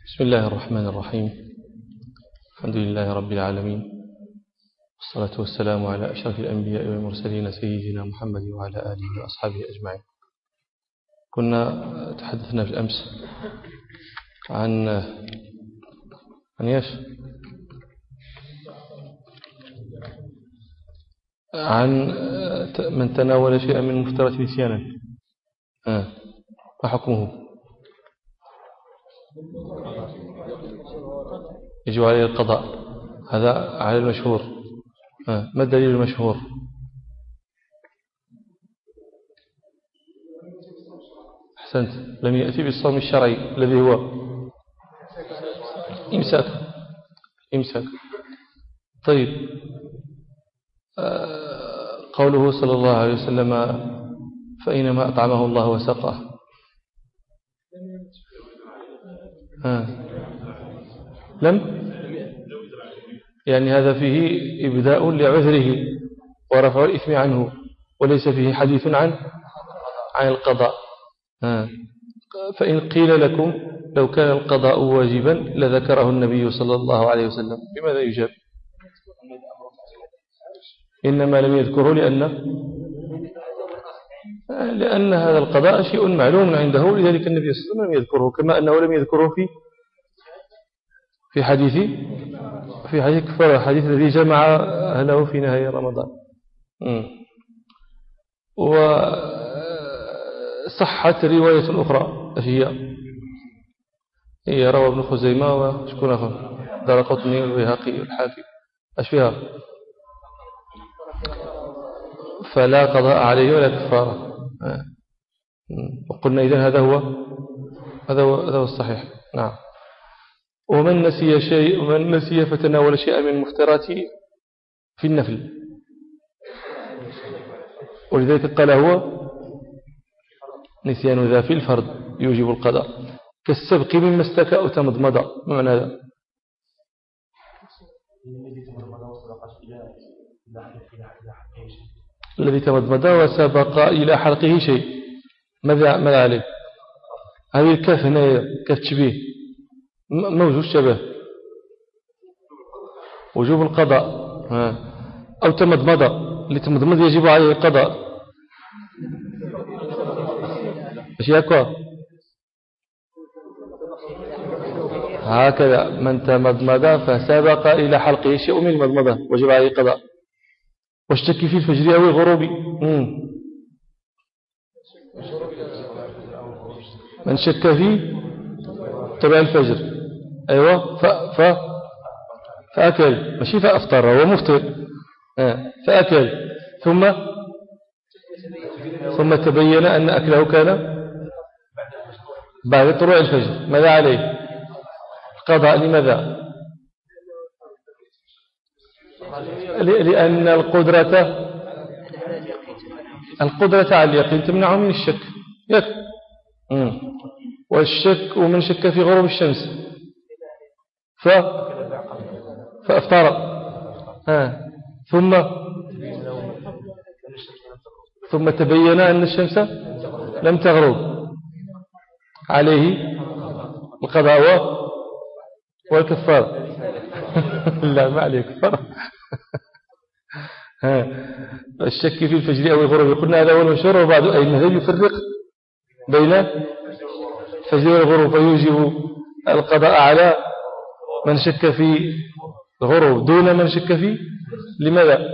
بسم الله الرحمن الرحيم. الحمد لله رب العالمين، والصلاة والسلام على أشرف الأنبياء والمرسلين سيدنا محمد وعلى آله وأصحابه أجمعين. كنا تحدثنا بالأمس عن من تناول شيئا من مفترات نسيانا، ما حكمه؟ يجب عليه القضاء، هذا على المشهور. ما الدليل المشهور؟ أحسنت، لم يأتي بالصوم الشرعي الذي هو إمساك. طيب، قوله صلى الله عليه وسلم فإنما أطعمه الله وسقاه، لم يعني هذا فيه إبداء لعذره ورفع الإثم عنه، وليس فيه حديث عن القضاء. فإن قيل لكم لو كان القضاء واجبا لذكره النبي صلى الله عليه وسلم، بماذا يجاب؟ إنما لم يذكره لأن هذا القضاء شيء معلوم عنده، لذلك النبي صلى الله عليه وسلم لم يذكره، كما أنه لم يذكره في حديث كفر، الحديث الذي جمع أهله في نهاية رمضان. وصحت رواية أخرى، هي روى ابن خزيمة وشكون آخر، دارقطني والبيهقي والحاكم، ايش فيها؟ فلا قضاء عليه ولا كفارة. وقلنا إذن هذا هو الصحيح. نعم. ومن نسي فتناول شيئا من مفتراته في النفل، ولذلك قال هو نسيان ذا في الفرض يوجب القضاء، كالسبق مما استكى أو تمضمض. ما معنى هذا؟ الذي تمضمض وسبق إلى حلقه شيء، ماذا عليه؟ هذه الكاف هنا كاف تشبيه، موجود شبه، وجوب القضاء. أو تمضمض، لتمضمض يجب عليه القضاء. أشياء هكذا، من تمضمض فسبق إلى حلقه شيء من المضمضة وجب عليه القضاء. واشتك في الفجر أو الغروب، من شك في طلوع الفجر، أيوة، فأكل، ماشي فأفطر، هو مفطر، فأكل ثم تبين أن أكله كان بعد طلوع الفجر، ماذا عليه؟ القضاء. لماذا؟ لأن القدرة على اليقين تمنع من الشك، والشك، ومن شك في غروب الشمس فأفطر، ثم تبين أن الشمس لم تغرب، عليه القضاء والكفارة. لا، ما عليه كفارة. الشك في الفجر أو الغروب، قلنا هذا هو المشهور، وبعض أهل المذهب يفرق بين الفجر والغروب، فيوجب القضاء على من شك في الغروب دون من شك في. لماذا؟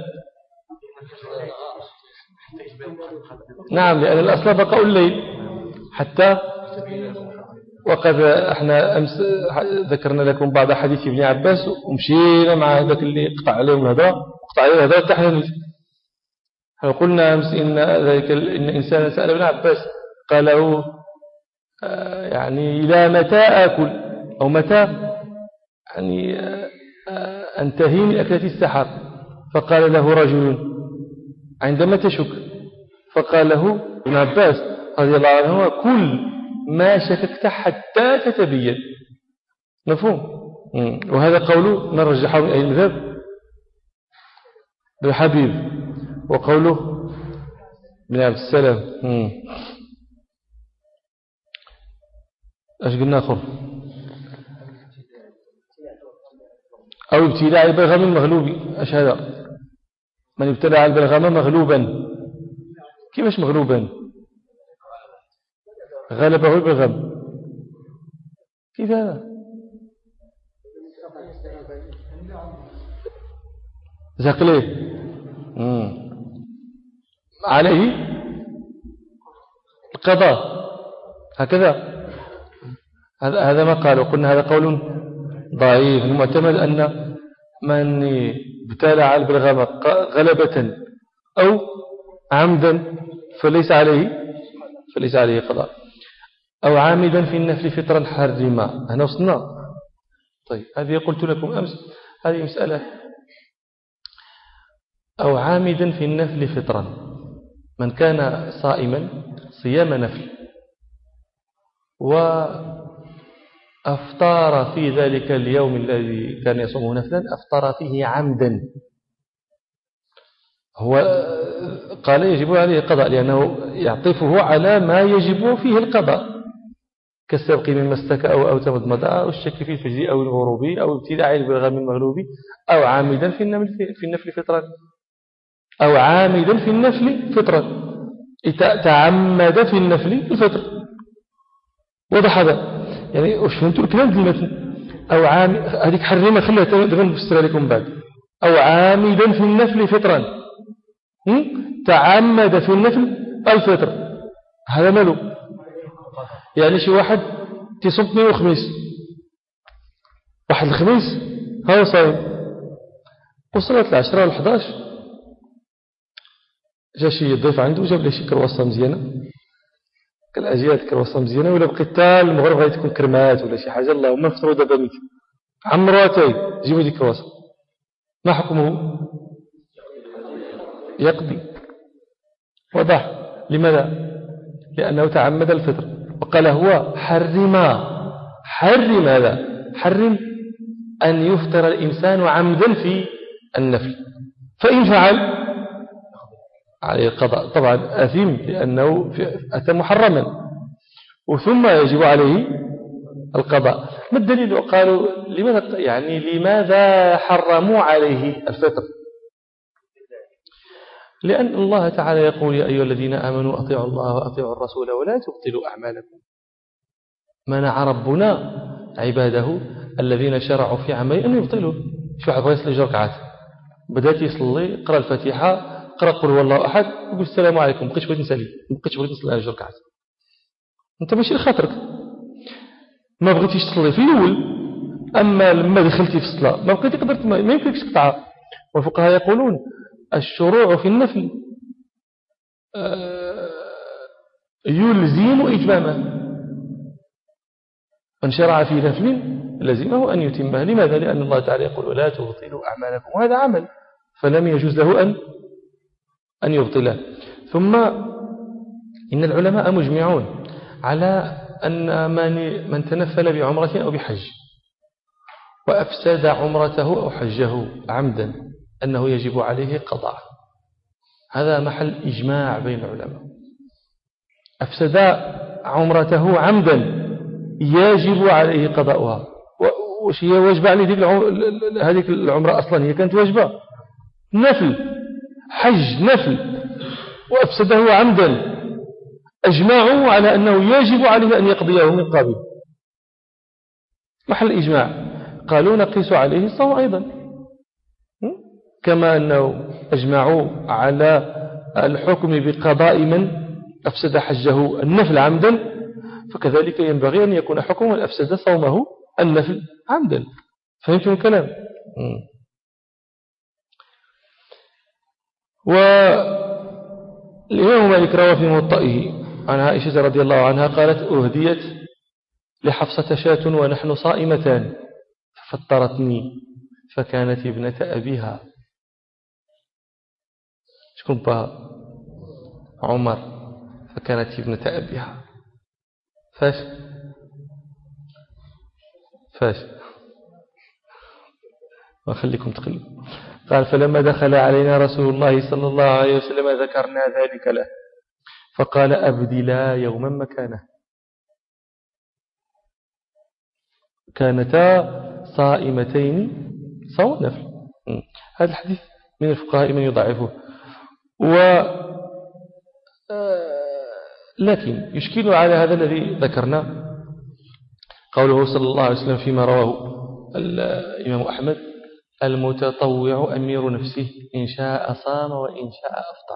نعم، لأن الأصل بقاء الليل حتى، وقد احنا أمس ذكرنا لكم بعض حديث ابن عباس، ومشينا مع ذاك اللي قطع عليهم الهدى، وقطع عليه الهدى تحنن. قلنا أمس إن إنسان سأل ابن عباس، قال له يعني إلى متى آكل، أو متى يعني أنتهي من أكلة السحر؟ فقال له رجل عندما تشك، فقال له ابن عباس رضي الله عنه كل ما شككت حتى تتبين. مفهوم؟ وهذا قوله من رجحه من أهل المذهب بحبيب، وقوله من عبد السلام. ايش قلنا آخر؟ أو ابتلاع البلغم مغلوب. أشهد من ابتلع البلغم مغلوبا. كيفاش مغلوبا؟ غلبه البلغم. كيف هذا؟ زقليه عليه القضاء هكذا. هذا ما قالوا. قلنا هذا قول ضعيف. المعتمد أن من ابتلع البلغم غلبة أو عمدا فليس عليه قضاء. أو عامدا في النفل فطرا حرما. هنا وصلنا. طيب هذه قلت لكم أمس هذه مسألة. أو عامدا في النفل فطرا، من كان صائما صيام نفل وأفطار في ذلك اليوم الذي كان يصومه نفلا، أفطر فيه عمدا، هو قال يجب عليه القضاء لأنه يعطفه على ما يجب فيه القضاء كالسبق من مسك أو تمضمض أو الشك في الفجر أو الغروب أو ابتلاع البلغم المغلوب أو عامدا في النفل فطرا، أو عامدا في النفل فطرا، تعمد في النفل الفطر. وضح هذا يعني وش فهمتوا الكلام دي المتن. أو هذيك حرمة خليها دغن نفسر لكم بعد. أو عامدا في النفل فطرا، تعمد في النفل الفطر. هذا ماله يعني شي واحد تصوم اثنين وخميس، واحد الخميس هاو صايم وصلت العشرة والحداش جا شي ضيف عنده جاب لي شي كرواسة مزيانة، قال أجي هذه كرواسة مزيانة ولا بقيت حتى المغرب غادي تكون كرمات ولا شي حاجة اللهم نفطروا دابا ميت عمراتي جيبوا ديك كرواسة. ما حكمه؟ يقضي. وضح. لماذا؟ لأنه تعمد الفطر وقال هو حرم هذا، حرم أن يفطر الإنسان عمدا في النفل، فإن فعل عليه القضاء طبعا أثيم لأنه أتى محرما وثم يجب عليه القضاء. ما الدليل؟ قالوا لماذا حرموا عليه الفطر؟ لأن الله تعالى يقول يا أيها الذين آمنوا أطيعوا الله وأطيعوا الرسول ولا تبطلوا أعمالكم. منع ربنا عباده الذين شرعوا في عمل أن يبطلوا. شو واحد بغى يصلي 2 ركعات بدأت يصلي قرأ الفاتحة قرأ قل هو الله أحد يقول السلام عليكم بقيتش بغيت نسالي بقيتش بغيت نصلي 2 ركعات. أنت ماشي لخاطرك ما بغيتيش تصلي في الأول، أما لما دخلتي في الصلاة ما بقيتي قدرت ما يمكنكش تقطعها. والفقهاء يقولون الشروع في النفل يلزم إتمامه. من شرع في نفل لزمه أن يتمه. لماذا؟ لأن الله تعالى يقول ولا تبطلوا أعمالكم، وهذا عمل فلم يجوز له أن يبطله. ثم إن العلماء مجمعون على أن من تنفل بعمرة أو بحج وأفسد عمرته أو حجه عمدا أنه يجب عليه قضاء. هذا محل إجماع بين العلماء. أفسد عمرته عمدا يجب عليه قضاؤها. وش هي واجبة عليه هذه العمرة أصلا هي كانت واجبة نفل حج نفل وأفسده عمدا، أجمعوا على أنه يجب عليه أن يقضيه من قبل. محل إجماع. قالوا نقيس عليه الصوم أيضا كما أنه أجمعوا على الحكم بقضاء من أفسد حجه النفل عمدا، فكذلك ينبغي أن يكون حكم من أفسد صومه النفل عمدا. فهمتم الكلام؟ والإمام مالك روى في موطئه عن عائشة رضي الله عنها قالت أهديت لحفصة شاة ونحن صائمتان ففطرتني فكانت ابنة أبيها. شكون بها؟ عمر. فكانت ابنة أبيها. فاش وخليكم تقلوا. قال فلما دخل علينا رسول الله صلى الله عليه وسلم ذكرنا ذلك له فقال أبدلا يوما مكانه. كانتا صائمتين صوم نفل. هذا الحديث من الفقهاء من يضعفه. لكن يشكل على هذا الذي ذكرنا قوله صلى الله عليه وسلم فيما رواه الإمام أحمد: المتطوع أمير نفسه إن شاء صام وإن شاء أفطر.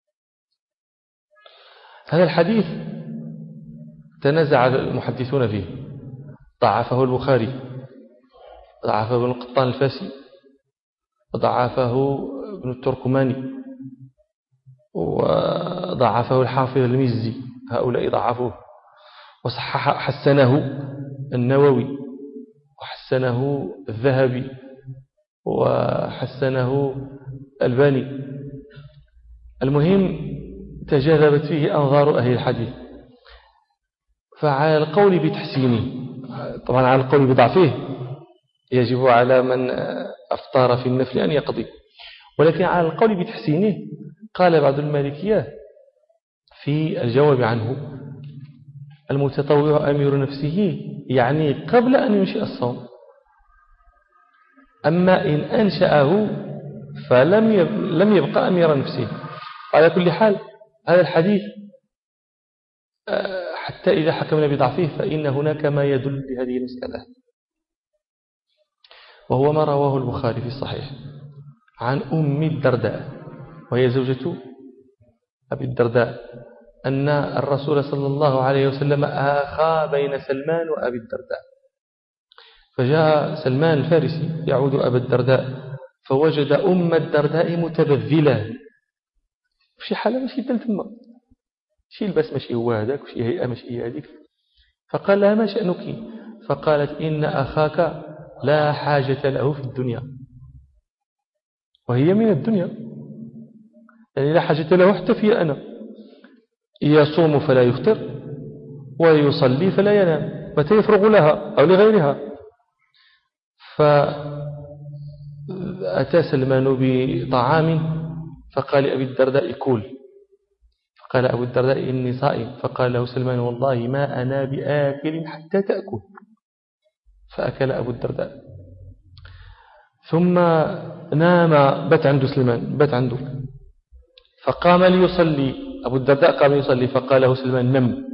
هذا الحديث تنازع المحدثون فيه، ضعفه البخاري، ضعفه ابن القطان الفاسي، وضعفه ابن التركماني، وضعفه الحافظ المزي، هؤلاء ضعفوه. حسنه النووي، وحسنه الذهبي، وحسنه الباني. المهم تجاذبت فيه أنظار أهل الحديث، فعلى القول بتحسينه، طبعا على القول بضعفه يجب على من أفطر في النفل أن يقضي، ولكن على القول بتحسينه قال بعض المالكية في الجواب عنه: المتطوع أمير نفسه يعني قبل أن ينشئ الصوم، أما إن أنشأه فلم يبقى أمير نفسه. على كل حال هذا الحديث حتى إذا حكمنا بضعفه فإن هناك ما يدل لهذه المسألة، وهو ما رواه البخاري في الصحيح عن أم الدرداء، وهي زوجة أبي الدرداء، أن الرسول صلى الله عليه وسلم آخى بين سلمان وأبي الدرداء، فجاء سلمان الفارسي يعود أبا الدرداء فوجد أم الدرداء متبذلة، وشي حالة ماشي دلتما، شي البس ماشي هو هذاك، وشي هيئة ماشي هي هذيك. فقال لها: ما شأنك؟ فقالت: إن أخاك لا حاجة له في الدنيا، وهي من الدنيا، يعني لا حاجة له حتى في أنا، يصوم فلا يفطر ويصلي فلا ينام، متى يفرغ لها أو لغيرها. فأتى سلمان بطعام فقال لأبي الدرداء: كل. فقال أبو الدرداء: إني صائم. فقال له سلمان: والله ما أنا بآكل حتى تأكل. فأكل أبو الدرداء، ثم نام، بات عنده سلمان، بات عنده، فقام ليصلي. أبو الدرداء قام يصلي، فقال له سلمان: نم.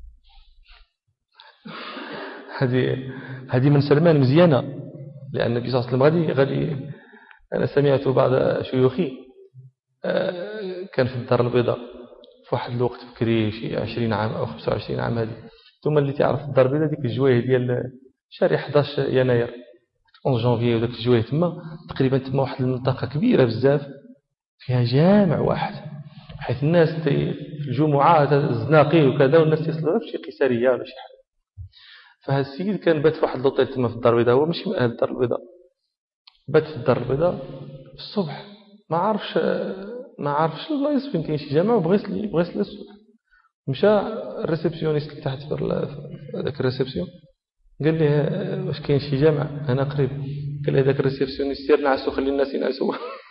هذه من سلمان مزيانة، لأن النبي صلى الله عليه وسلم غادي أنا سمعت بعض شيوخي كان في الدار البيضاء في واحد الوقت فكري شي 20 عام أو 25 عام هذه، ثم اللي تعرف الدار البيضاء ديك الجوايه ديال شهر 11 يناير 11 جانفي وداك الجوايه تما تقريبا، تما واحد المنطقة كبيرة بزاف فيها جامع واحد، بحيث الناس في الجمعة الزناقي وكذا، والناس يصلوا في شي قيسارية ولا شي حاجة. فهذا السيد كان بات في واحد لوطيل تما في الدار البيضاء، هو ماشي من أهل الدار البيضاء، بات في الدار البيضاء الصبح، ما عارفش البلايص فين كاين شي جامع، وبغى يصلي الصبح. مشى الريسبسيونيست اللي تحت في هذاك الريسبسيون قال لي: واش كاين شي جامع هنا قريب؟ قال لي هذاك الريسبسيونيست: سير نعسو، خلي الناس ينعسوا.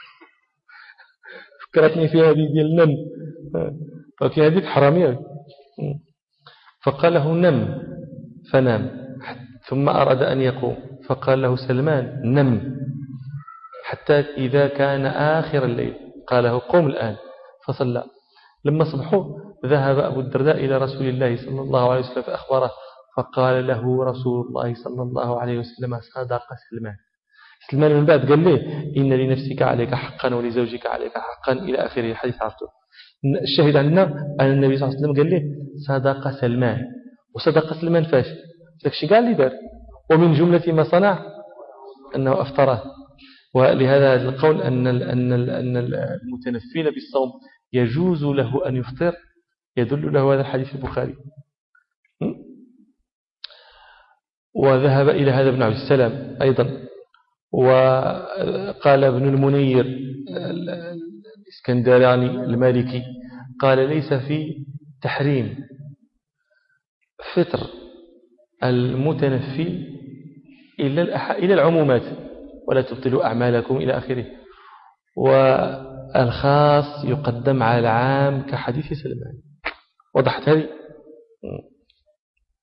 فكرتني فيها هذه ديال النم، ولكن هذيك حراميه. فقال له: نم، فنام، ثم أراد أن يقوم، فقال له سلمان: نم حتى إذا كان آخر الليل، قال له: قم الآن. فصلى. لما صبحوا ذهب أبو الدرداء إلى رسول الله صلى الله عليه وسلم فأخبره، فقال له رسول الله صلى الله عليه وسلم: صدق سلمان. سلمان من بعد قال له: إن لنفسك عليك حقا ولزوجك عليك حقا إلى آخره الحديث عرفته. الشاهد عندنا أن النبي صلى الله عليه وسلم قال له: صدق سلمان. وصدق سلمان فاش؟ لكشي قال لي دار، ومن جملة ما صنع أنه أفطره. ولهذا القول أن المتنفل بالصوم يجوز له أن يفطر يدل له هذا الحديث البخاري. وذهب إلى هذا ابن عبد السلام أيضا، وقال ابن المنير الإسكندراني المالكي قال: ليس في تحريم فطر المتنفل إلى العمومات، ولا تبطلوا أعمالكم إلى آخره، والخاص يقدم على العام كحديث سلمان. وضحت هذه.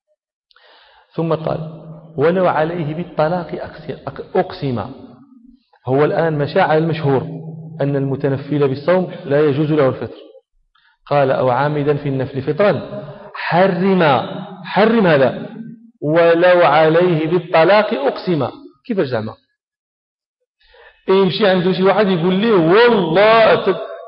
ثم قال: ولو عليه بالطلاق أقسم. هو الآن مشى على المشهور أن المتنفل بالصوم لا يجوز له الفطر. قال أو عامدا في النفل فطرا حرم هذا ولو عليه بالطلاق أقسم. كيف زعما يمشي عنده شي واحد يقول لي والله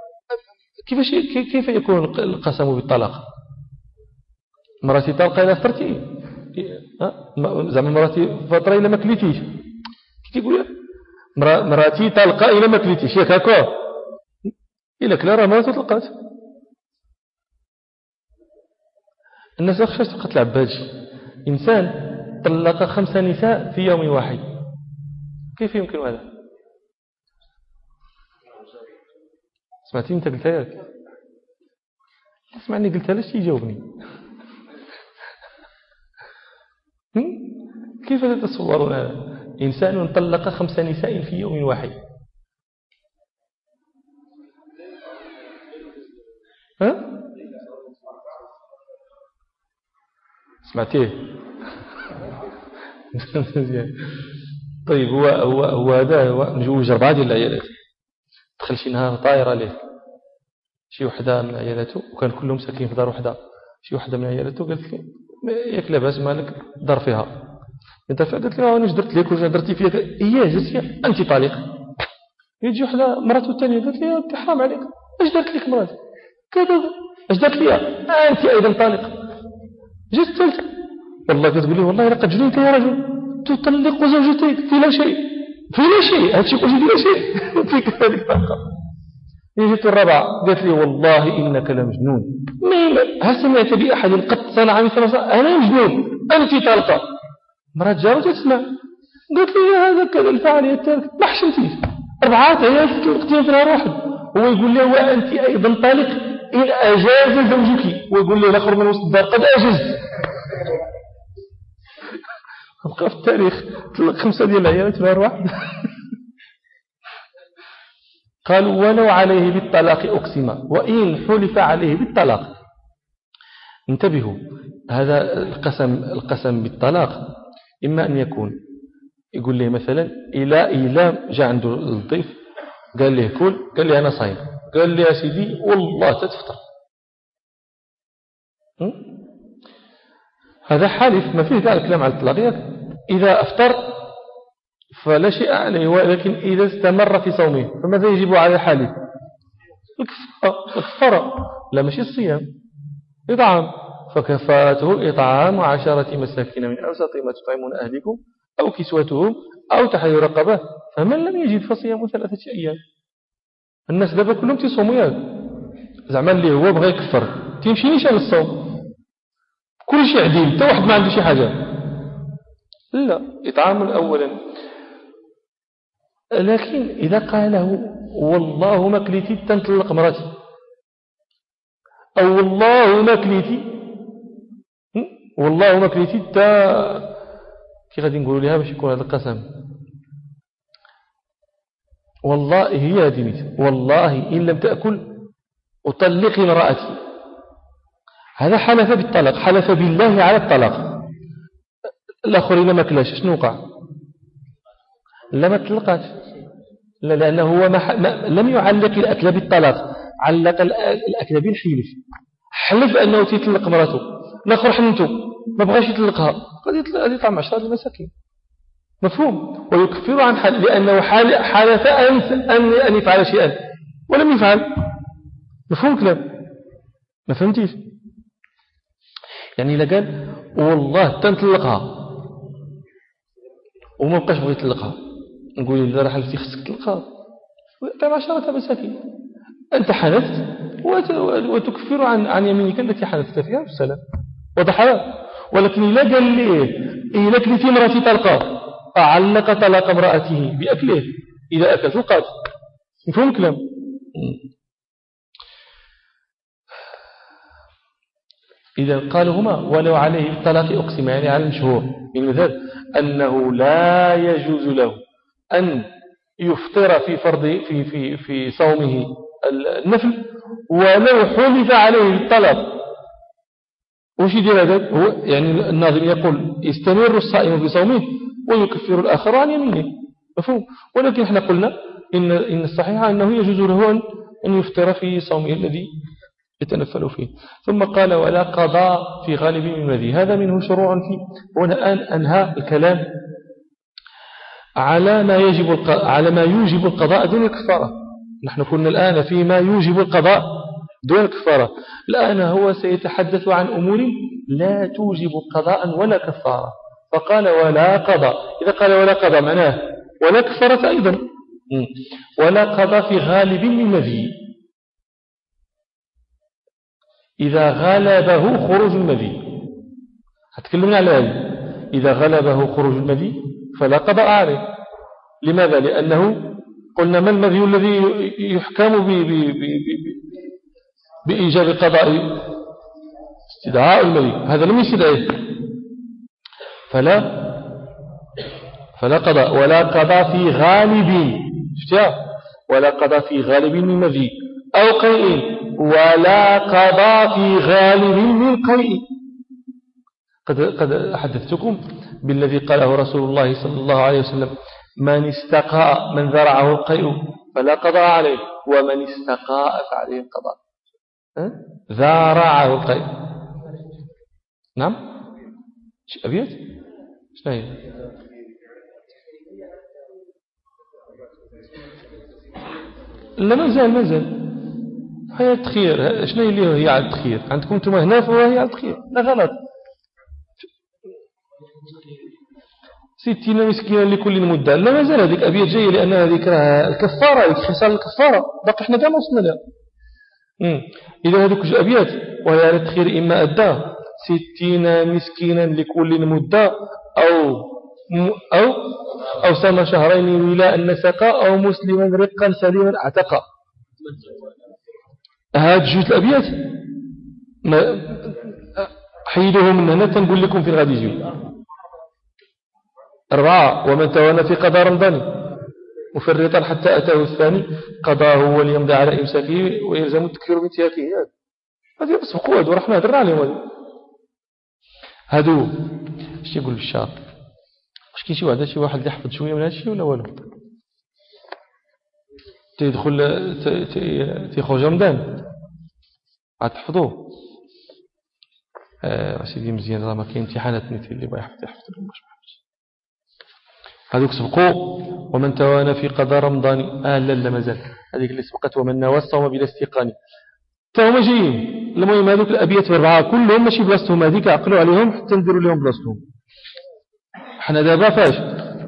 كيف يكون القسم بالطلاق؟ مراتي طلقة إلا فطرتي زعما مراتي فطرة إلا ما كليتيش. كي يقول مراتي طلقة إلا ما كليتيش ياك هكا إلا كلا راه مراته طلقات. الناس خشاش تبقى تلعب بهادشي. إنسان طلق 5 نساء في يوم واحد، كيف يمكن هذا؟ سمعتني انت قلتها ياك؟ اسمعني قلتها ليش يجاوبني؟ كيف تتصورون هذا؟ إنسان طلق 5 نساء في يوم واحد. ها؟ سمعتيه؟ طيب هو هذا مجوج 4 ديال العيالات. دخل شي نهار طايره ليه شي وحده من عيالاته وكان كلهم ساكنين في دار وحده. شي وحده من عيالاته قالت له ياك لاباس مالك دار فيها انت قالت له انا درت لك ولا درتي فيك هي جات انت طالق. يجي وحده مراته الثانيه قالت لي انت حرام عليك اش درت لك مراتي كذا اش درت لي انت ايضا طالق. جات الثالثه والله كتقول لي والله لقد جننت يا رجل تطلق زوجتك في لا شيء هادشي كلشي في لا شيء فيك هذيك الطاقه. يجي الرابعه قالت لي والله انك لمجنون هل سمعت باحد قد صنع مثل انا مجنون انت طالقه. مرات جاوبت تسمع قالت لي هذا كذا الفعل الثالث ما حشمتيش 4 عيال طلقتين في نهار واحد. هو يقول لي وانت ايضا طالق ان اجاز زوجك ويقول لي الاخر من وسط الدار قد اجزت. بقى في التاريخ طلق 5 ديال العيالات في نهار واحد. قالوا ولو عليه بالطلاق أقسم وإن حلف عليه بالطلاق. انتبهوا هذا القسم بالطلاق إما أن يقول له مثلا إلى جاء عنده الضيف قال له كل قال لي أنا صايم قال لي يا سيدي والله تتفطر. هذا حالف ما فيه كاع الكلام على الطلاق. إذا أفطر فلا شيء عليه ولكن إذا استمر في صومه فماذا يجب على الحالف؟ الكفارة لا ماشي الصيام إطعام فكفاته إطعام 10 مساكين من أوسط ما تطعمون أهلكم أو كسوتهم أو تحرير رقبة فمن لم يجد فصيام 3 أيام. الناس دابا كلهم تيصوموا ياك زعما اللي هو بغى يكفر تيمشيش على الصوم كل شيء عديل حتى واحد ما عنده شي حاجة لا إطعام أولا. لكن إذا قاله والله ما كليتي تنطلق مراتي أو والله ما كليتي كي غادي نقولوا لها باش يكون هذا القسم والله هي هذه والله إن لم تأكل أطلق امرأتي. هذا حلف بالطلاق حلف بالله على الطلاق. الآخر إذا ما كلاش شنو وقع؟ لا ما تطلقات لا لأنه هو لم يعلق الأكل بالطلاق علق الأكل بالحلف. حلف أنه تيطلق مراته الآخر حنته ما بغاش يطلقها قد يطعم 10 المساكين مفهوم ويكفر عن حل لأنه حلف أن يفعل شيئا ولم يفعل. مفهوم كلام ما فهمتيش يعني إذا قال والله تنطلقها وما بقاش بغي يطلقها نقول إذا راح لفتي خصك تطلقها ويطعم 10 مساكين أنت حلفت وتكفر عن يمينك التي حلفت فيها بالسلام واضح. ولكن إذا قال ليه إذا كلتي مراتي طلقة علق طلاق امرأته بأكله إذا أكلت القاتل. مفهوم كلام. إذا قالوا هما ولو عليه الطلاق أقسم يعني على المشهور من ذلك أنه لا يجوز له أن يفطر في فرض في صومه النفل ولو حلف عليه الطلاق. وش يدير هذا؟ هو يعني الناظم يقول يستمر الصائم في صومه ويكفر الآخر عن يمينه مفهوم. ولكن احنا قلنا إن الصحيح أنه يجوز له أن يفطر في صومه الذي يتنفل فيه. ثم قال ولا قضاء في غالب من مذي، هذا منه شروع فيه. هنا الآن أنهى الكلام على ما يوجب القضاء دون الكفارة. نحن كنا الآن فيما يوجب القضاء دون الكفارة، الآن هو سيتحدث عن أمور لا توجب قضاء ولا كفارة. فقال ولا قضاء، إذا قال ولا قضاء معناه ولا كفارة أيضا. ولا قضاء في غالب من مذي، إذا غلبه خروج المذي. هتكلمنا على هذا، إذا غلبه خروج المذي فلا قضاء عليه. لماذا؟ لأنه قلنا ما المذي الذي يحكم بإيجاب قضاء؟ استدعاء المذي، هذا لم يستدعيه فلا قضاء. ولا قضاء في غالب، ولا قضاء في غالب من مذي أو قيء، ولا قضاء في غالب من قيء. قد حدثتكم بالذي قاله رسول الله صلى الله عليه وسلم: من استقاء من ذرعه القيء فلا قضاء عليه، ومن استقاء فعليه القضاء. ذرعه القيء. نعم أبيت شنو هي؟ لا مازال هي التخيير. شنو اللي هي على التخيير عندكم انتم هنا؟ فهي على التخيير. لا غلط. 60 مسكينا لكل مدة. لا مازال هذيك أبيات جاية، لأن هذيك الكفارة، هذيك خصال الكفارة باقي احنا كاع ما وصلنا لها. إذا هذوك أبيات وهي على التخيير إما أدى 60 مسكينا لكل مدة أو سام شهرين ولاء النسقا أو مسلما رقا سليما اعتقا. هذا جوج الأبيات حيدهم من هنا تنقول لكم في الغد يجيو 4. ومن توانى في قضاء رمضان مفرطا حتى أتاه الثاني قضاه وليمضي على إمساكه ويلزم التكفير بانتهاكه. هذه بس بقوة ورحمة درنا عليهم. هادو ايش يقول الشعر؟ واش كاين شي واحد اللي يحفظ شوية من هذا الشيء ولا والو؟ تدخل تخرج رمضان عاد تحفظوه. سيدي مزيان، راه ما كاين امتحانات نيت اللي بغا يحفظ باش ما حفظش. هذوك سبقوا ومن توانى في قضاء رمضان. لا مازال هذيك اللي سبقت ومن نوى الصوم بلا استيقان. فهم جايين. المهم هذوك الأبيات بالرعاة كلهم ماشي بلاصتهم، هذيك عقلوا عليهم حتى نديروا لهم بلاصتهم. احنا دابا فاش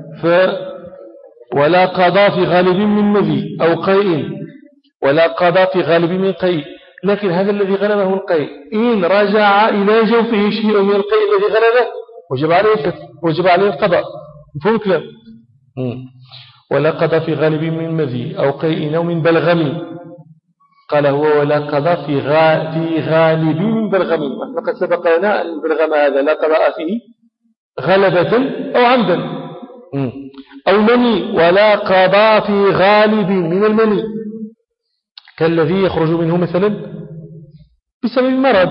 ولا قضاء في غالب من مذي أو قيء، ولا قضاء في غالب من قيء. لكن هذا الذي غلبه القيء إن رجع إلى جوفه شيء من القيء الذي غلبه وجب عليه القضاء. مفهوم الكلام؟ ولا قضاء في غالب من مذي أو قيء أو من بلغم. قال هو ولا قضاء في غالب من بلغم. لقد سبق لنا أن البلغم هذا لا قضاء فيه غلبة أو عمدا أو مني. ولا قضاء في غالب من المني كالذي يخرج منه مثلا بسبب المرض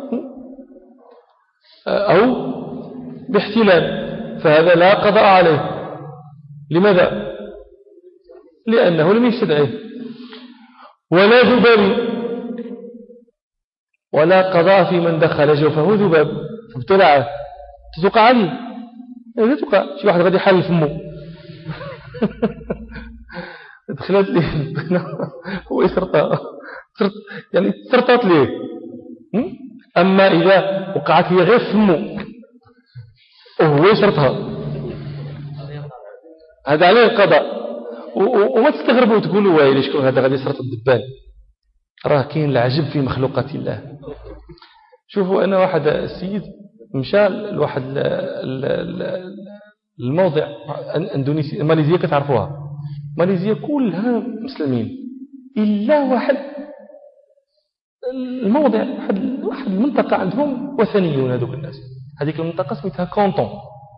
أو باحتلال، فهذا لا قضاء عليه. لماذا؟ لأنه لم يستدعيه. ولا ذباب، ولا قضاء في من دخل جوفه ذباب فابتلعه. تتوقع عليه لا تتوقع شي واحد غادي يحل فمه دخلت ليه هو يسرطها يعني سرطت ليه. أما إذا وقعت هي غير فمه وهو يسرطها هذا عليه القضاء. وما تستغربوا وتقولوا وايلي شكون هذا غادي يسرط الدبان. راه كاين العجب في مخلوقات الله. شوفوا أنا واحد السيد مشى لواحد الموضع اندونيسيا ماليزيا، كتعرفوها ماليزيا كلها مسلمين إلا واحد الموضع، واحد المنطقة عندهم وثنيون. هذوك الناس هذيك المنطقة سميتها كونتون.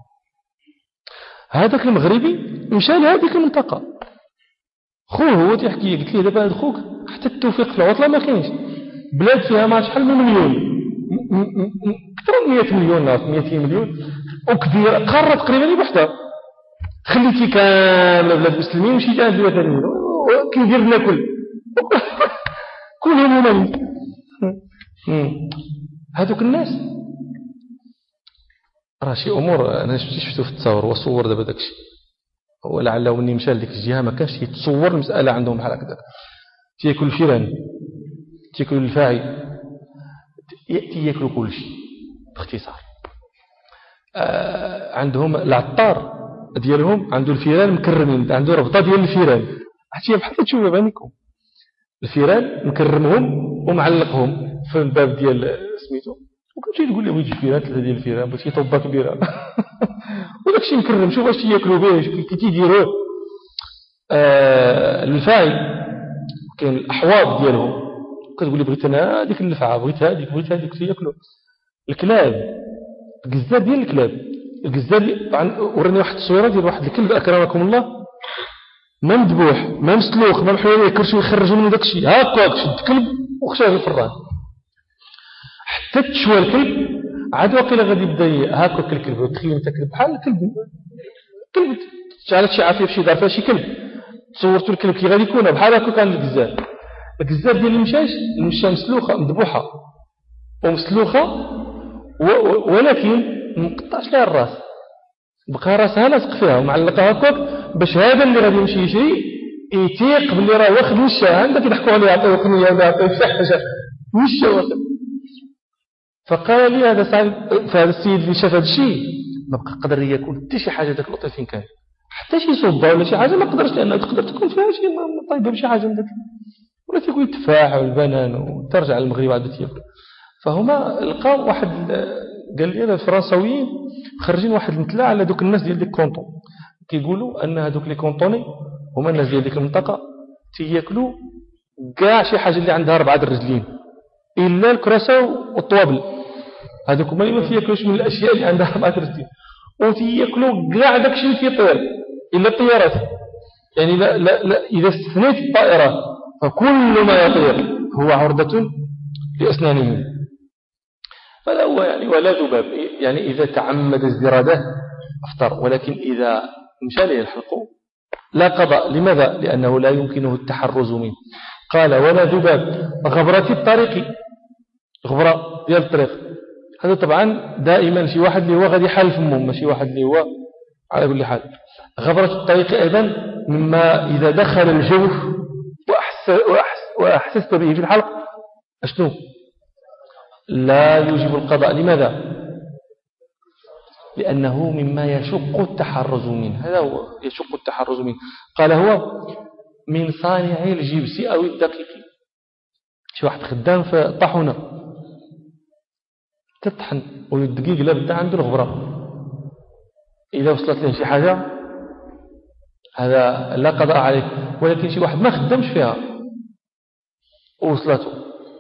هذاك المغربي مشى لهذيك المنطقة، خوه هو تحكي قلت لي دابا هذا خوك حتى التوفيق في العطلة ما كاينش. بلاد فيها ما شحال من مليون، أكثر من 100 مليون 200 مليون وكبيرة، قارة تقريبا بوحدها. خليتي كامل بلاد المسلمين ومشيتي عند الوثنيين كيدير ناكل كلهم هما هذوك الناس راه شي امور انا شفتو في التصاور وصور دابا داكشي ولعله مني مشى لديك الجهه ما كانش يتصور المساله عندهم بحال هكذا تياكل الفيران تياكل الفاعي ياكلوا كل شيء باختصار. عندهم العطار ديالهم عنده الفيران مكرمين عنده ربطه ديال الفيران حتى بحال تشوفوا بعينيكم الفيران مكرمهم ومعلقهم في الباب ديال سميتو وكنتي تقول لي بغيت الفيران 3 ديال الفيران بغيتي طوبه كبيره وداكشي مكرم شوف واش تياكلوا به كي تيديروه. الفاعي كاين الاحواض ديالهم كتقول لي بغيت انا هذيك النفعه بغيت هذيك تياكلوا. الكلاب الجزار ديال الكلاب الجزار وراني واحد التصويره ديال واحد الكلب اكرمكم الله ما مذبوح ما مسلوخ ما محيوي كرشو يخرج منه داكشي هكاك شد كلب وخشاه الفران حتى تشوى الكلب عاد واقيلا غادي يبدا هكاك الكلب تخيل انت كلب بحال الكلب شعلت شي عافيه في شي دار فيها شي كلب تصورتوا الكلب كي غادي يكون بحال هكا كان الجزار ديال المشى مسلوخه مذبوحه ومسلوخه ولكن مقطعش لها الراس بقى راسها لاصق فيها ومعلقه هكاك باش هذا اللي غادي يمشي يشري يتيق باللي راه واخد وشها عندك يضحكوا عليه يعطيوه قنيه ولا يعطيوه شي حاجه وشها واخد. فقال لي هذا صاحب فهذا السيد اللي شاف هذا الشيء ما بقى قدر ياكل حتى شي حاجه داك الوقت فين كان حتى شي صوبه ولا شي حاجه ما قدرش لانها تقدر تكون فيها شي طيبه بشي حاجه من داك ولا تيقول التفاح والبنان وترجع للمغرب عاد تياكل. فهما لقاو واحد قال لي الفرنساويين خرجين واحد المثلى على دوك الناس ديال ديك كونطون كيقولوا ان هذوك لي كونطوني هما الناس ديال ديك المنطقه تياكلوا كاع شي حاجه اللي عندها 4 الرجلين الا الكراسه والطوابل هذوك هما اللي ما تياكلوش من الاشياء اللي عندها 4 الرجلين وتياكلوا كاع داكشي اللي كيطير الا الطيارات يعني لا اذا استثنيت الطائرات فكل ما يطير هو عرضة لأسنانهم. فلا هو يعني ولا ذباب يعني إذا تعمد ازدراده أفطر ولكن إذا مشى له الحلق لا قضاء. لماذا؟ لأنه لا يمكنه التحرز منه. قال ولا ذباب غبرة الطريق غبرة ديال الطريق هذا طبعا دائما شي واحد اللي هو غادي حال فمه ماشي واحد اللي هو على كل حال. غبرة الطريق أيضا مما إذا دخل الجوف وأحسست به في الحلق أشنو لا يوجب القضاء. لماذا؟ لأنه مما يشق التحرز منه. هذا هو يشق التحرز منه. قال هو من صانع الجبس أو الدقيق. شي واحد خدام في طاحونة تطحن والدقيق لا بد عنده الغبرة إذا وصلت له شي حاجة هذا لا قضاء عليه. ولكن شي واحد ما خدمش فيها ووصلته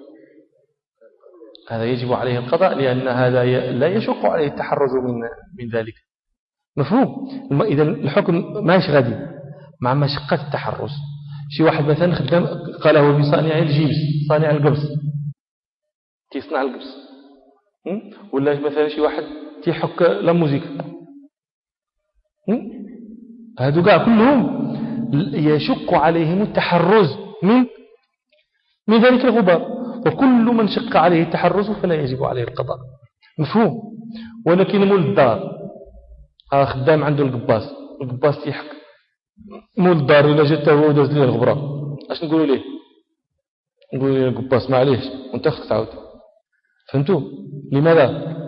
هذا يجب عليه القضاء لأن هذا لا يشق عليه التحرز من ذلك. مفهوم؟ إذا الحكم ماش غادي مع مشقة التحرز. شي واحد مثلا خدام قال هو بصانع الجبس صانع القبس كيصنع القبس ولا مثلا شي واحد تيحك لا موزيك هادو كاع كلهم يشق عليهم التحرز من ذلك الغبار وكل من شق عليه التحرز فلا يجب عليه القضاء. مفهوم؟ ولكن مول الدار خدام عنده القباس تيحك مول الدار إلا جاته هو وداز ليه الغبرة اش نقولوا ليه؟ نقولوا ليه القباس معليش وانت خصك تعاود. فهمتوا؟ لماذا؟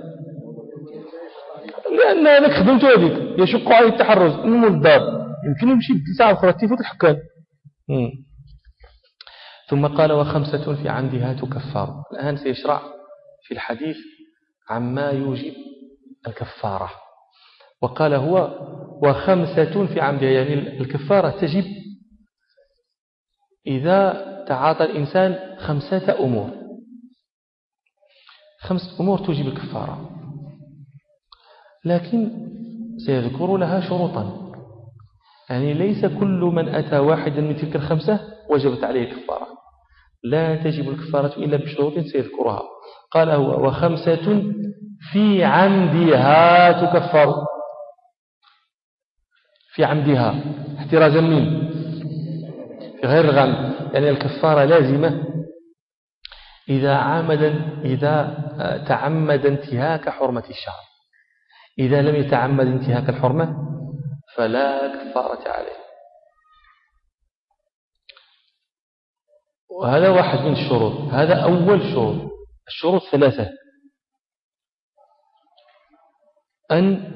لأن هذاك خدمته هذيك يشق عليه التحرز من مول الدار يمكن يمشي بساعة أخرى تيفوت الحكام. ثم قال وخمسة في عمدها تكفر. الآن سيشرع في الحديث عما يوجب الكفارة. وقال هو وخمسة في عمدها يعني الكفارة تجب إذا تعاطى الإنسان 5 أمور. 5 أمور توجب الكفارة لكن سيذكر لها شروطا يعني ليس كل من أتى واحدا من تلك 5 وجبت عليه الكفارة. لا تجب الكفارة إلا بشروط سيذكرها. قال هو وخمسة في عمدها تكفر. في عمدها احترازا منه في غير الغامض، يعني الكفارة لازمة إذا تعمد انتهاك حرمة الشهر. إذا لم يتعمد انتهاك الحرمة فلا كفارة عليه. وهذا واحد من الشروط، هذا أول شروط. الشروط ثلاثة: أن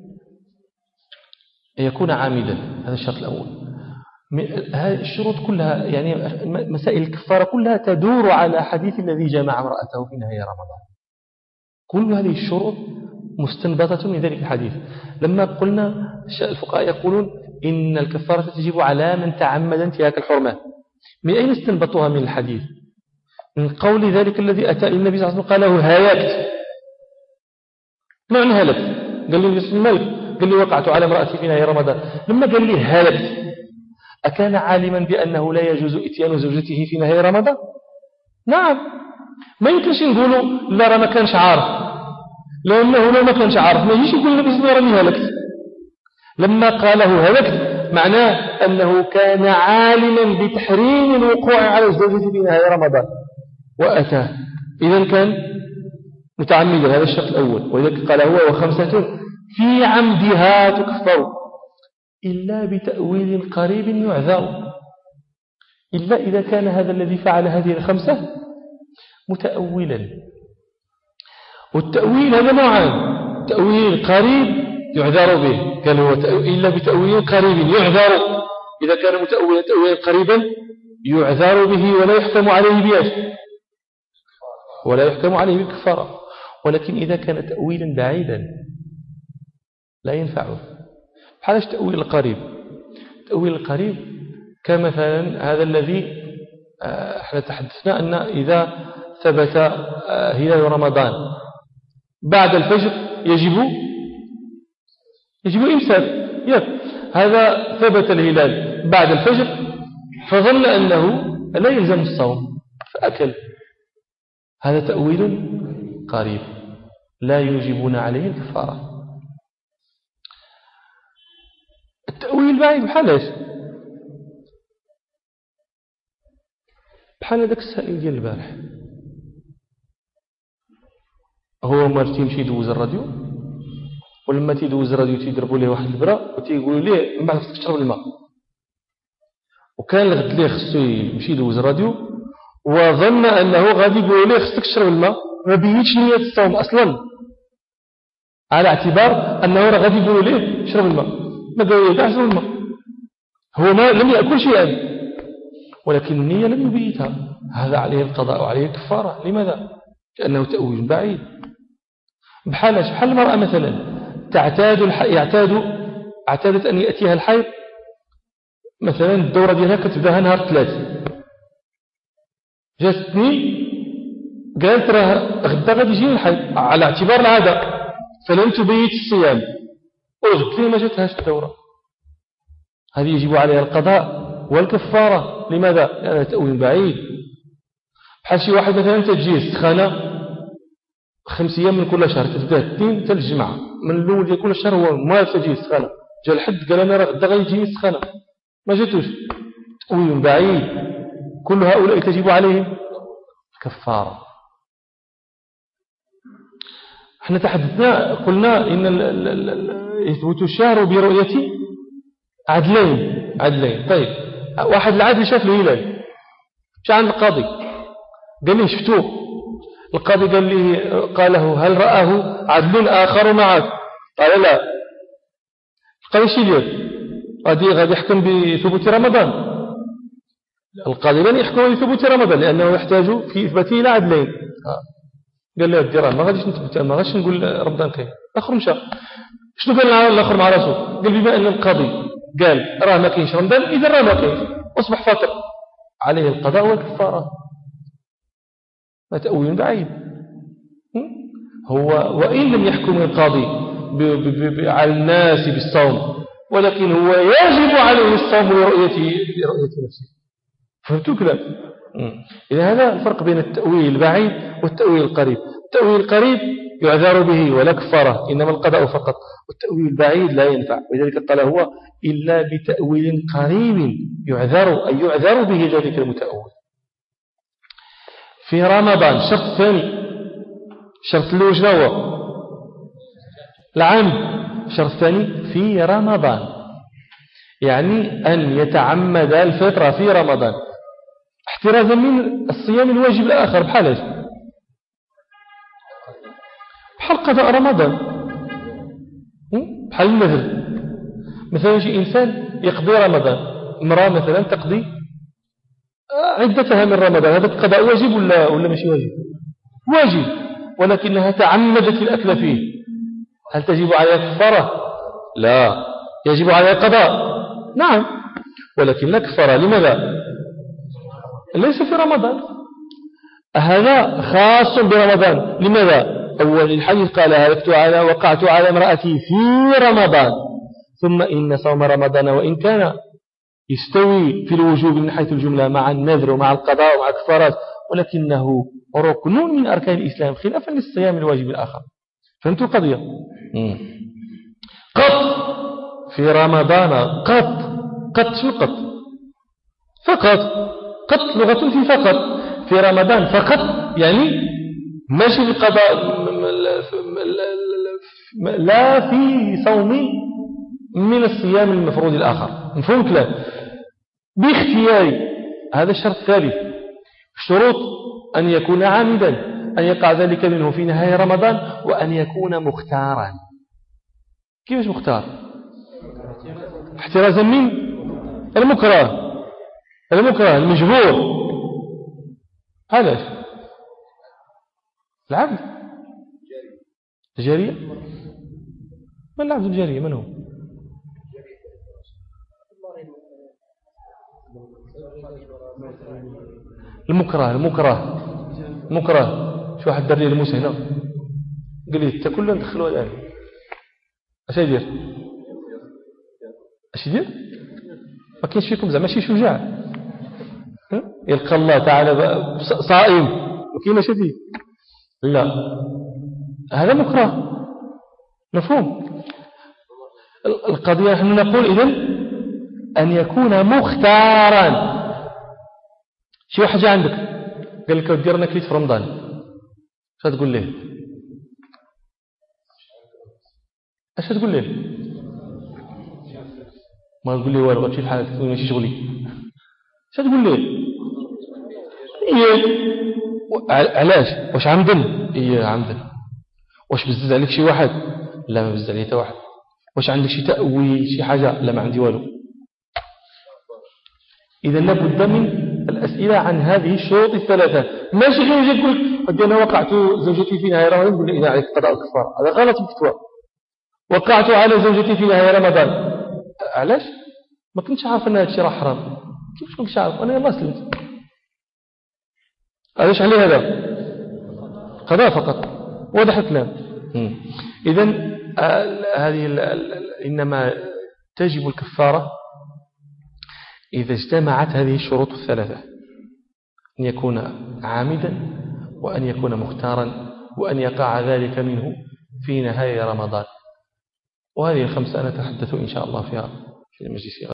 يكون عامدا، هذا الشرط الأول. هذه الشروط كلها، يعني مسائل الكفارة كلها تدور على حديث الذي جمع امرأته في نهاية رمضان. كل هذه الشروط مستنبطة من ذلك الحديث. لما قلنا الفقهاء يقولون إن الكفارة تجب على من تعمد انتهاك الحرمة، من أين استنبطوها من الحديث؟ من قول ذلك الذي أتى النبي صلى الله عليه وسلم قال له هلكت. معنى هلكت؟ قال لي بسم الملك، قال لي وقعت على امرأتي في نهاية رمضان. لما قال لي هلكت أكان عالما بأنه لا يجوز إتيان زوجته في نهاية رمضان؟ نعم. ما يمكنش نقولوا لا ما كانش عارف، لأنه لو ما كانش عارف ما يجيش يقول النبي صلى الله عليه وسلم هلكت. لما قاله هلكت معناه أنه كان عالما بتحريم الوقوع على الزوجة في نهاية رمضان وأتاه، إذن كان متعمدا. هذا الشرط الأول. ولذلك قال هو وخمسة في عمدها تكفر إلا بتأويل قريب يعذر، إلا إذا كان هذا الذي فعل هذه الخمسة متأولا. والتأويل هذا نوعان: تأويل قريب يعذر به، قال هو إلا بتأويل قريب يعذر. إذا كان متأولا تأويلا قريبا يعذر به ولا يحكم عليه بيش، ولا يحكم عليه بالكفارة. ولكن إذا كان تأويلا بعيدا لا ينفعه. بحالش تأويل القريب. تأويل القريب كمثلا هذا الذي احنا تحدثنا أن إذا ثبت هلال رمضان بعد الفجر يجب إمساك. هذا ثبت الهلال بعد الفجر فظن أنه لا يلزم الصوم فأكل. هذا تأويل قريب لا يوجبون عليه الكفارة. التأويل بعيد بحال ذاك السائل ديال البارح، هو مرتي مشي يدوز الراديو، ولما تيدوز الراديو تيضربوا ليه واحد البرا وتيقولوا ليه من بعد خصك تشرب الماء. وكان الغد ليه خصو يمشي يدوز الراديو وظن انه غادي يقولوا ليه خصك تشرب الماء، ما بينش نية الصوم اصلا، على اعتبار انه غادي يقولوا ليه شرب الماء. ما قالوا ليه شرب الماء، هو ما لم يأكل شيئا ولكن النية لم يبيتها. هذا عليه القضاء وعليه الكفارة. لماذا؟ لأنه تأويل بعيد. بحال المرأة مثلا اعتادت أن يأتيها الحيض مثلا، الدورة ديالها كتبداها نهار 3، جات 2 قالت راه غدا غادي يجيني الحيض على اعتبار العادة، فلم تبيت الصيام وغد لي ما جاتهاش الدورة. هذه يجب عليها القضاء والكفارة. لماذا؟ لأنها تأويل بعيد. بحال شي واحد مثلا تجيه السخانة 5 أيام من كل شهر، تبدا 2 حتى الجمعة، من الأول ديال كل شهر هو ما تجيه السخانة، جا الحد قال أنا راه غدا غيجيني السخانة ما جاتوش. تأويل بعيد. كل هؤلاء تجب عليهم كفارة. احنا تحدثنا قلنا إن يثبت الشهر برؤية عدلين. طيب واحد العادل شاف الهلال، مشى عند القاضي قال لي شفتوه. القاضي قال له هل رآه عدل آخر معك؟ قال لا. القاضي شي دير؟ غادي يحكم بثبوت رمضان. القاضي لن يحكم بثبوت رمضان لأنه يحتاج في إثباته إلى عدلين. قال له الدرهم ما غاديش نثبت، ما غاديش نقول رمضان كاين. الآخر مشى. شنو قال الآخر مع راسه؟ قال بما أن القاضي قال راه ما كاينش رمضان إذا راه ما كاينش، أصبح فاطر، عليه القضاء والكفارة. ما تأويل بعيد. هو وإن لم يحكم القاضي على الناس بالصوم، ولكن هو يجب عليه الصوم لرؤية نفسه. فهمتوا كلام؟ إذا هذا الفرق بين التأويل البعيد والتأويل القريب. التأويل القريب يعذر به ولا كفارة، إنما القضاء فقط. والتأويل البعيد لا ينفع، ولذلك قال هو إلا بتأويل قريب يعذر به ذلك المتأول. في رمضان الشرط الثاني، الشرط الأول هو العمد، الشرط الثاني في رمضان، يعني أن يتعمد الفطرة في رمضان احترازا من الصيام الواجب الآخر. بحال ايش؟ بحال قضاء رمضان، بحال المثل. مثلا شي إنسان يقضي رمضان، امرأة مثلا تقضي عدتها من رمضان، هذا القضاء واجب ولا ماشي واجب؟ واجب، ولكنها تعمدت الأكل فيه، هل تجب عليها كفارة؟ لا، يجب عليها قضاء، نعم، ولكن لا كفارة. لماذا؟ ليس في رمضان، هذا خاص برمضان. لماذا؟ أول الحديث قال وقعت على امرأتي في رمضان، ثم إن صوم رمضان وإن كان يستوي في الوجوب من حيث الجملة مع النذر ومع القضاء ومع الكفارات، ولكنه ركن من أركان الإسلام خلافا للصيام الواجب الآخر. فهمتوا القضية؟ قط في رمضان، قط شو قط؟ فقط، قط لغة في فقط، في رمضان فقط، يعني ماشي في القضاء، لا في صوم من الصيام المفروض الآخر. مفهوم كلام؟ باختياري، هذا الشرط الثالث. الشروط أن يكون عامدا، أن يقع ذلك منه في نهاية رمضان، وأن يكون مختارا. كيفاش مختار؟ احترازا من المكره المجبور. علاش؟ العبد الجارية؟ من العبد الجارية؟ من هو؟ المكره. شو واحد دري الموسى هنا قال لي تاكل له ندخلوه الآن، اش يدير؟ ما كاينش فيكم زعما شي شجاع يلقى الله تعالى صائم وكاين شديد؟ لا، هذا مكره. مفهوم القضية؟ نحن نقول إذن أن يكون مختارا. شي واحد جاء عندك قال لك دير لنا كليت في رمضان، اش تقول له؟ اش تقول له؟ ما تقول لي والو، غتمشي لحالك تقول ماشي شغلي. اش تقول له؟ علاش؟ واش عمدا؟ عمدا. واش بزز عليك شي واحد؟ لا، ما بزز عليا حتى واحد. واش عندك شي تأويل شي حاجة؟ لا، ما عندي والو. إذا لابد من الأسئلة عن هذه الشروط الثلاثة. ماشي غير يجي يقول قد أنا وقعت زوجتي في نهاية رمضان، يقول لي إذا عليك قضاء الكفارة، هذا غلط بفتوى. وقعت على زوجتي في نهاية رمضان، علاش؟ ما كنتش عارف أن هذا الشيء راه حرام. كيفاش كنتش عارف؟ أنا يلا سلمت. علاش عليه هذا؟ قضاء فقط. واضح الكلام؟ إذن هذه إنما تجب الكفارة إذا اجتمعت هذه الشروط الثلاثة: أن يكون عامدا، وأن يكون مختارا، وأن يقع ذلك منه في نهاية رمضان. وهذه الخمسة أنا أتحدث إن شاء الله فيها في المجلس.